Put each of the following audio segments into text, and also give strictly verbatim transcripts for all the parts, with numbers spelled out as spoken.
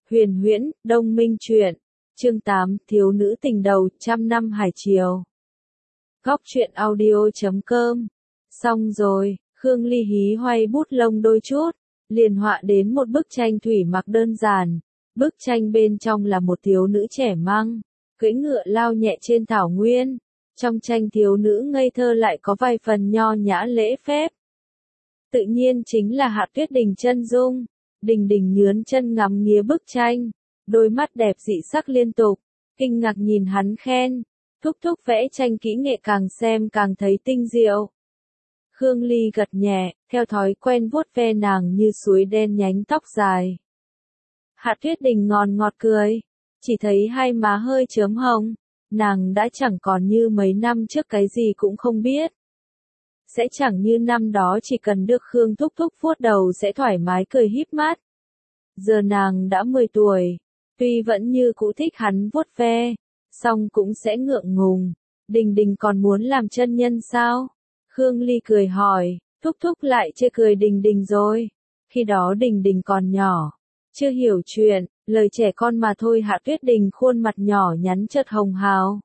Huyền huyễn, Đông Minh truyện. Chương tám, thiếu nữ tình đầu, trăm năm hải triều. Góc truyện audio chấm com. Xong rồi, Khương Ly hí hoay bút lông đôi chút, liền họa đến một bức tranh thủy mặc đơn giản. Bức tranh bên trong là một thiếu nữ trẻ măng, cưỡi ngựa lao nhẹ trên thảo nguyên. Trong tranh thiếu nữ ngây thơ lại có vài phần nho nhã lễ phép. Tự nhiên chính là Hạt Tuyết Đình chân dung. Đình Đình nhướn chân ngắm nghía bức tranh, đôi mắt đẹp dị sắc liên tục, kinh ngạc nhìn hắn khen, thúc thúc vẽ tranh kỹ nghệ càng xem càng thấy tinh diệu. Khương Ly gật nhẹ, theo thói quen vuốt ve nàng như suối đen nhánh tóc dài. Hạt Tuyết Đình ngòn ngọt cười, chỉ thấy hai má hơi chớm hồng, nàng đã chẳng còn như mấy năm trước cái gì cũng không biết. Sẽ chẳng như năm đó chỉ cần được Khương thúc thúc vuốt đầu sẽ thoải mái cười híp mắt. Giờ nàng đã mười tuổi, tuy vẫn như cũ thích hắn vuốt ve, song cũng sẽ ngượng ngùng. Đình Đình còn muốn làm chân nhân sao? Khương Ly cười hỏi, thúc thúc lại chê cười Đình Đình rồi. Khi đó Đình Đình còn nhỏ, chưa hiểu chuyện, lời trẻ con mà thôi. Hạ Tuyết Đình khuôn mặt nhỏ nhắn chợt hồng hào.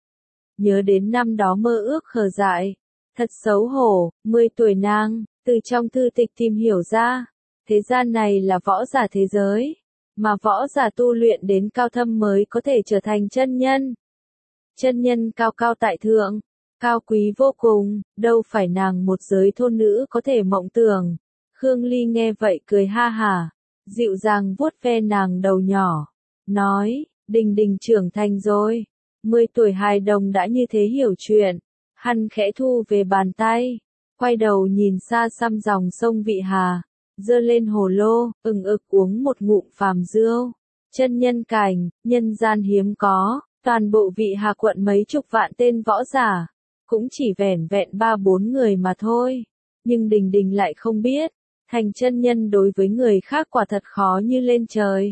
Nhớ đến năm đó mơ ước khờ dại. Thật xấu hổ, mười tuổi nàng, từ trong thư tịch tìm hiểu ra, thế gian này là võ giả thế giới, mà võ giả tu luyện đến cao thâm mới có thể trở thành chân nhân. Chân nhân cao cao tại thượng, cao quý vô cùng, đâu phải nàng một giới thôn nữ có thể mộng tưởng. Khương Ly nghe vậy cười ha hả, dịu dàng vuốt ve nàng đầu nhỏ, nói, Đình Đình trưởng thành rồi, mười tuổi hài đồng đã như thế hiểu chuyện. Hắn khẽ thu về bàn tay, quay đầu nhìn xa xăm dòng sông Vị Hà, giơ lên hồ lô, ừng ực uống một ngụm phàm rượu. Chân nhân cảnh, nhân gian hiếm có, toàn bộ Vị Hà quận mấy chục vạn tên võ giả, cũng chỉ vẻn vẹn ba bốn người mà thôi. Nhưng Đình Đình lại không biết, thành chân nhân đối với người khác quả thật khó như lên trời.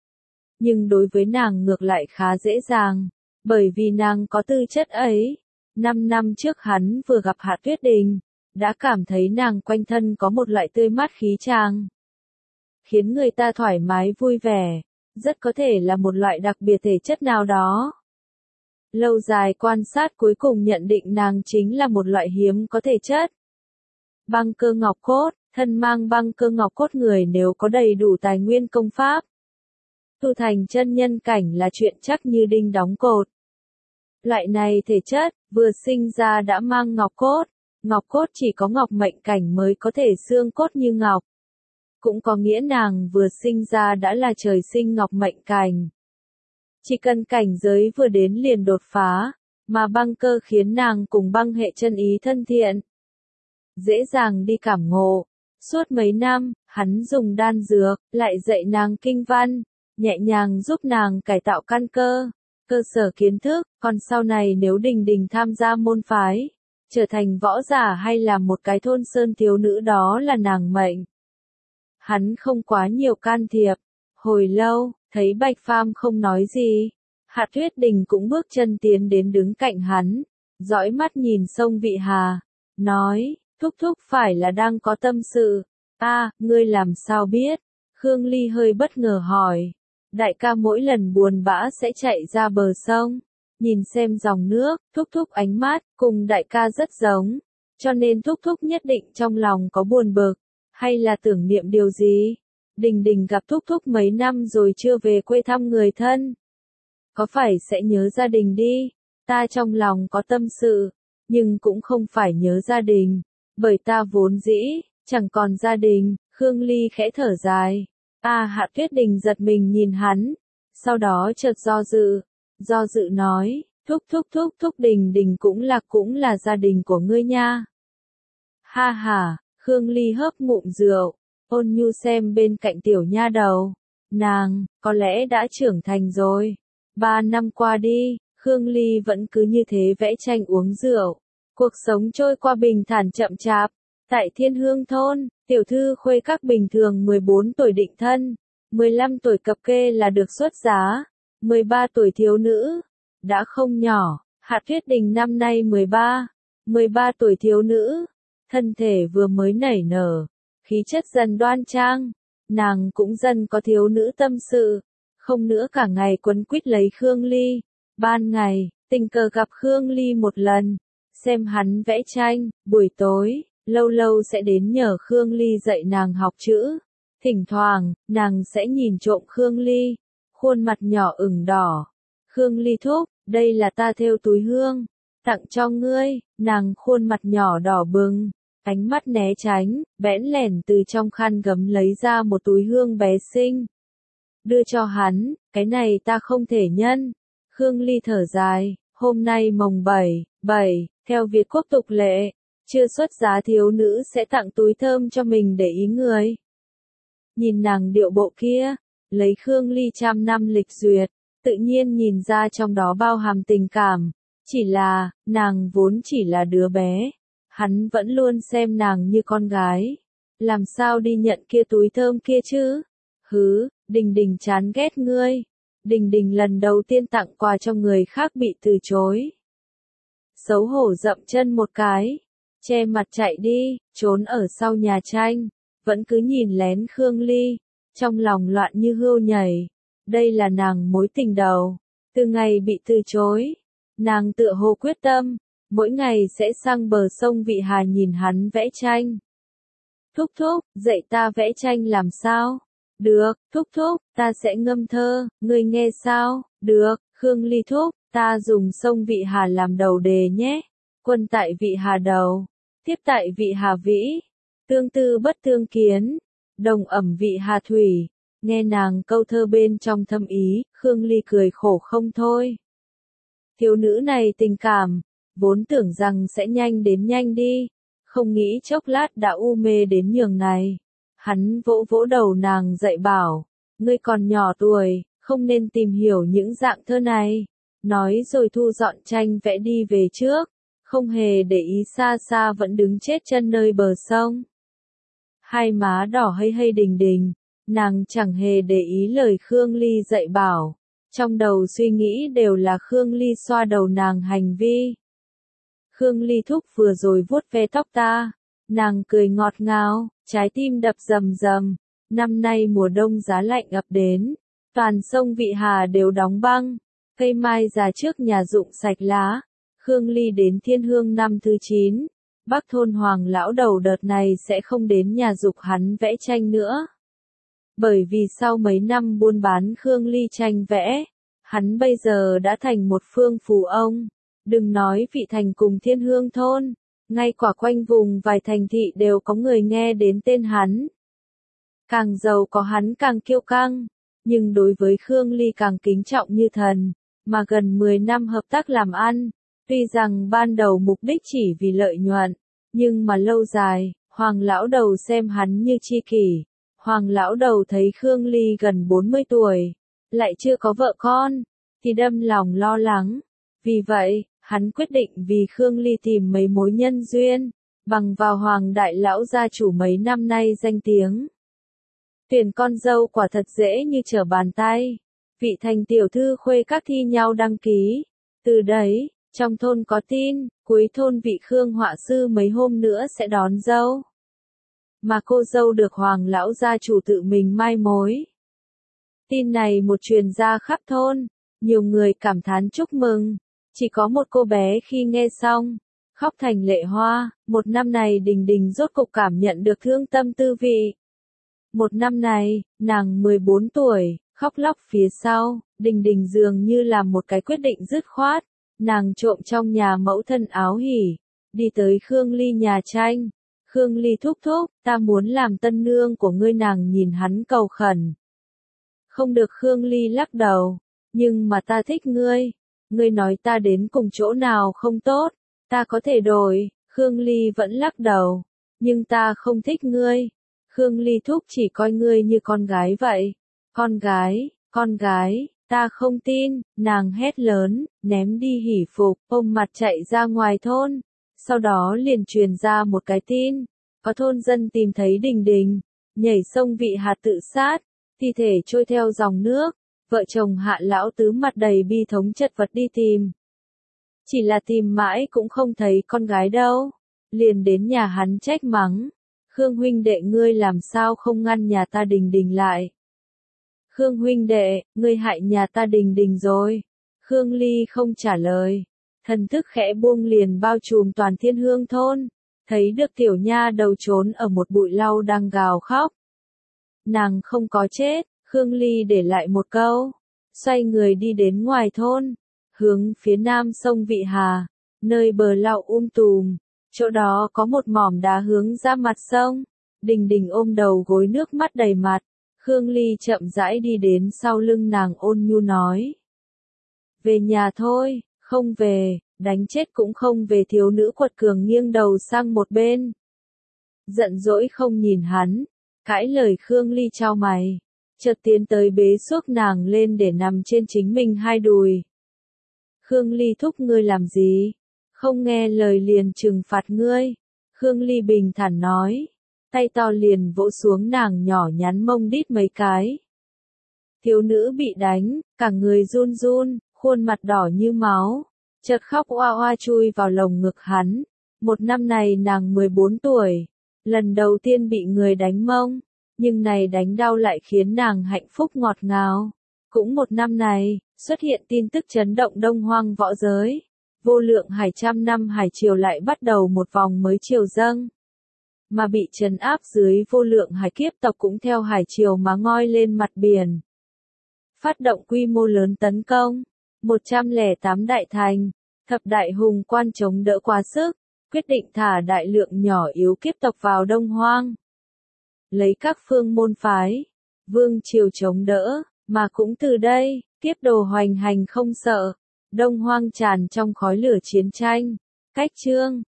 Nhưng đối với nàng ngược lại khá dễ dàng, bởi vì nàng có tư chất ấy. Năm năm trước hắn vừa gặp Hạ Tuyết Đình, đã cảm thấy nàng quanh thân có một loại tươi mát khí chàng, khiến người ta thoải mái vui vẻ, rất có thể là một loại đặc biệt thể chất nào đó. Lâu dài quan sát cuối cùng nhận định nàng chính là một loại hiếm có thể chất. Băng cơ ngọc cốt, thân mang băng cơ ngọc cốt người nếu có đầy đủ tài nguyên công pháp, tu thành chân nhân cảnh là chuyện chắc như đinh đóng cột. Loại này thể chất, vừa sinh ra đã mang ngọc cốt, ngọc cốt chỉ có ngọc mệnh cảnh mới có thể xương cốt như ngọc. Cũng có nghĩa nàng vừa sinh ra đã là trời sinh ngọc mệnh cảnh. Chỉ cần cảnh giới vừa đến liền đột phá, mà băng cơ khiến nàng cùng băng hệ chân ý thân thiện. Dễ dàng đi cảm ngộ, suốt mấy năm, hắn dùng đan dược, lại dạy nàng kinh văn, nhẹ nhàng giúp nàng cải tạo căn cơ. Cơ sở kiến thức, còn sau này nếu Đình Đình tham gia môn phái, trở thành võ giả hay là một cái thôn sơn thiếu nữ đó là nàng mệnh. Hắn không quá nhiều can thiệp, hồi lâu, thấy Bạch Phàm không nói gì, Hạ Tuyết Đình cũng bước chân tiến đến đứng cạnh hắn, dõi mắt nhìn sông Vị Hà, nói, thúc thúc phải là đang có tâm sự, a, à, ngươi làm sao biết? Khương Ly hơi bất ngờ hỏi. Đại ca mỗi lần buồn bã sẽ chạy ra bờ sông, nhìn xem dòng nước, thúc thúc ánh mắt, cùng đại ca rất giống, cho nên thúc thúc nhất định trong lòng có buồn bực, hay là tưởng niệm điều gì. Đình Đình gặp thúc thúc mấy năm rồi chưa về quê thăm người thân. Có phải sẽ nhớ gia đình đi, ta trong lòng có tâm sự, nhưng cũng không phải nhớ gia đình, bởi ta vốn dĩ, chẳng còn gia đình. Khương Ly khẽ thở dài. A à, Hạ Tuyết Đình giật mình nhìn hắn, sau đó chợt do dự, do dự nói, thúc thúc thúc thúc Đình Đình cũng là cũng là gia đình của ngươi nha. Ha ha, Khương Ly hớp ngụm rượu, ôn nhu xem bên cạnh tiểu nha đầu, nàng, có lẽ đã trưởng thành rồi. Ba năm qua đi, Khương Ly vẫn cứ như thế vẽ tranh uống rượu, cuộc sống trôi qua bình thản chậm chạp. Tại Thiên Hương thôn, tiểu thư khuê các bình thường mười bốn tuổi định thân, mười lăm tuổi cập kê là được xuất giá, mười ba tuổi thiếu nữ, đã không nhỏ. Hạ Tuyết Đình năm nay mười ba, mười ba tuổi thiếu nữ, thân thể vừa mới nảy nở, khí chất dần đoan trang, nàng cũng dần có thiếu nữ tâm sự, không nữa cả ngày quấn quýt lấy Khương Ly. Ban ngày, tình cờ gặp Khương Ly một lần, xem hắn vẽ tranh, buổi tối, lâu lâu sẽ đến nhờ Khương Ly dạy nàng học chữ. Thỉnh thoảng, nàng sẽ nhìn trộm Khương Ly, khuôn mặt nhỏ ửng đỏ. Khương Ly thúc, đây là ta thêu túi hương, tặng cho ngươi. Nàng khuôn mặt nhỏ đỏ bừng, ánh mắt né tránh, bẽn lẽn từ trong khăn gấm lấy ra một túi hương bé xinh. Đưa cho hắn, cái này ta không thể nhân. Khương Ly thở dài, hôm nay mồng bảy, bảy, theo Việt quốc tục lệ, chưa xuất giá thiếu nữ sẽ tặng túi thơm cho mình để ý người. Nhìn nàng điệu bộ kia, lấy Khương Ly trăm năm lịch duyệt, tự nhiên nhìn ra trong đó bao hàm tình cảm. Chỉ là, nàng vốn chỉ là đứa bé, hắn vẫn luôn xem nàng như con gái. Làm sao đi nhận kia túi thơm kia chứ? Hứ, Đình Đình chán ghét ngươi. Đình Đình lần đầu tiên tặng quà cho người khác bị từ chối. Xấu hổ dậm chân một cái, che mặt chạy đi, trốn ở sau nhà tranh, vẫn cứ nhìn lén Khương Ly, trong lòng loạn như hươu nhảy. Đây là nàng mối tình đầu, từ ngày bị từ chối, nàng tựa hồ quyết tâm, mỗi ngày sẽ sang bờ sông Vị Hà nhìn hắn vẽ tranh. Thúc thúc, dạy ta vẽ tranh làm sao? Được, thúc thúc, ta sẽ ngâm thơ, ngươi nghe sao? Được, Khương Ly thúc, ta dùng sông Vị Hà làm đầu đề nhé. Quân tại Vị Hà đầu, tiếp tại Vị Hà vĩ, tương tư bất tương kiến, đồng ẩm Vị Hà thủy. Nghe nàng câu thơ bên trong thâm ý, Khương Ly cười khổ không thôi. Thiếu nữ này tình cảm, vốn tưởng rằng sẽ nhanh đến nhanh đi, không nghĩ chốc lát đã u mê đến nhường này. Hắn vỗ vỗ đầu nàng dạy bảo, ngươi còn nhỏ tuổi, không nên tìm hiểu những dạng thơ này. Nói rồi thu dọn tranh vẽ đi về trước, không hề để ý xa xa vẫn đứng chết chân nơi bờ sông. Hai má đỏ hây hây Đình Đình, nàng chẳng hề để ý lời Khương Ly dạy bảo, trong đầu suy nghĩ đều là Khương Ly xoa đầu nàng hành vi. Khương Ly thúc vừa rồi vuốt ve tóc ta, nàng cười ngọt ngào, trái tim đập rầm rầm. Năm nay mùa đông giá lạnh ập đến, toàn sông Vị Hà đều đóng băng, cây mai già trước nhà rụng sạch lá. Khương Ly đến Thiên Hương năm thứ chín, bác thôn Hoàng lão đầu đợt này sẽ không đến nhà giục hắn vẽ tranh nữa. Bởi vì sau mấy năm buôn bán Khương Ly tranh vẽ, hắn bây giờ đã thành một phương phú ông. Đừng nói Vị Thành cùng Thiên Hương thôn, ngay quả quanh vùng vài thành thị đều có người nghe đến tên hắn. Càng giàu có hắn càng kiêu căng, nhưng đối với Khương Ly càng kính trọng như thần, mà gần mười năm hợp tác làm ăn, tuy rằng ban đầu mục đích chỉ vì lợi nhuận, nhưng mà lâu dài, Hoàng lão đầu xem hắn như tri kỷ. Hoàng lão đầu thấy Khương Ly gần bốn mươi tuổi, lại chưa có vợ con, thì đâm lòng lo lắng. Vì vậy, hắn quyết định vì Khương Ly tìm mấy mối nhân duyên, bằng vào Hoàng đại lão gia chủ mấy năm nay danh tiếng. Tuyển con dâu quả thật dễ như trở bàn tay. Vị Thành tiểu thư khuê các thi nhau đăng ký. Từ đấy, trong thôn có tin, cuối thôn Vị Khương họa sư mấy hôm nữa sẽ đón dâu. Mà cô dâu được Hoàng lão gia chủ tự mình mai mối. Tin này một truyền ra khắp thôn, nhiều người cảm thán chúc mừng. Chỉ có một cô bé khi nghe xong, khóc thành lệ hoa. Một năm này Đình Đình rốt cục cảm nhận được thương tâm tư vị. Một năm này, nàng mười bốn tuổi, khóc lóc phía sau, Đình Đình dường như làm một cái quyết định dứt khoát. Nàng trộm trong nhà mẫu thân áo hỉ, đi tới Khương Ly nhà tranh. Khương Ly thúc thúc, ta muốn làm tân nương của ngươi. Nàng nhìn hắn cầu khẩn. Không được, Khương Ly lắc đầu, nhưng mà ta thích ngươi. Ngươi nói ta đến cùng chỗ nào không tốt, ta có thể đổi. Khương Ly vẫn lắc đầu, nhưng ta không thích ngươi. Khương Ly thúc chỉ coi ngươi như con gái vậy. Con gái, con gái, ta không tin. Nàng hét lớn, ném đi hỉ phục, ôm mặt chạy ra ngoài thôn. Sau đó liền truyền ra một cái tin, có thôn dân tìm thấy Đình Đình, nhảy sông Vị Hà tự sát, thi thể trôi theo dòng nước. Vợ chồng Hạ lão tứ mặt đầy bi thống chật vật đi tìm. Chỉ là tìm mãi cũng không thấy con gái đâu. Liền đến nhà hắn trách mắng. Khương huynh đệ ngươi làm sao không ngăn nhà ta Đình Đình lại. Khương huynh đệ, ngươi hại nhà ta Đình Đình rồi. Khương Ly không trả lời. Thần thức khẽ buông liền bao trùm toàn Thiên Hương thôn. Thấy được tiểu nha đầu trốn ở một bụi lau đang gào khóc. Nàng không có chết, Khương Ly để lại một câu. Xoay người đi đến ngoài thôn. Hướng phía nam sông Vị Hà. Nơi bờ lau um tùm. Chỗ đó có một mỏm đá hướng ra mặt sông. Đình Đình ôm đầu gối nước mắt đầy mặt. Khương Ly chậm rãi đi đến sau lưng nàng ôn nhu nói. Về nhà thôi, không về, đánh chết cũng không về. Thiếu nữ quật cường nghiêng đầu sang một bên. Giận dỗi không nhìn hắn, cãi lời Khương Ly chau mày. Chợt tiến tới bế xuốc nàng lên để nằm trên chính mình hai đùi. Khương Ly thúc ngươi làm gì? Không nghe lời liền trừng phạt ngươi. Khương Ly bình thản nói. Tay to liền vỗ xuống nàng nhỏ nhắn mông đít mấy cái. Thiếu nữ bị đánh, cả người run run, khuôn mặt đỏ như máu. Chợt khóc oa oa chui vào lồng ngực hắn. Một năm này nàng mười bốn tuổi. Lần đầu tiên bị người đánh mông. Nhưng này đánh đau lại khiến nàng hạnh phúc ngọt ngào. Cũng một năm này, xuất hiện tin tức chấn động Đông Hoang võ giới. Vô lượng hải trăm năm hải triều lại bắt đầu một vòng mới triều dâng. Mà bị trấn áp dưới vô lượng hải kiếp tộc cũng theo hải triều mà ngoi lên mặt biển. Phát động quy mô lớn tấn công. một trăm lẻ tám đại thành. Thập đại hùng quan chống đỡ quá sức. Quyết định thả đại lượng nhỏ yếu kiếp tộc vào Đông Hoang. Lấy các phương môn phái. Vương triều chống đỡ. Mà cũng từ đây, kiếp đồ hoành hành không sợ. Đông Hoang tràn trong khói lửa chiến tranh. Cách chương.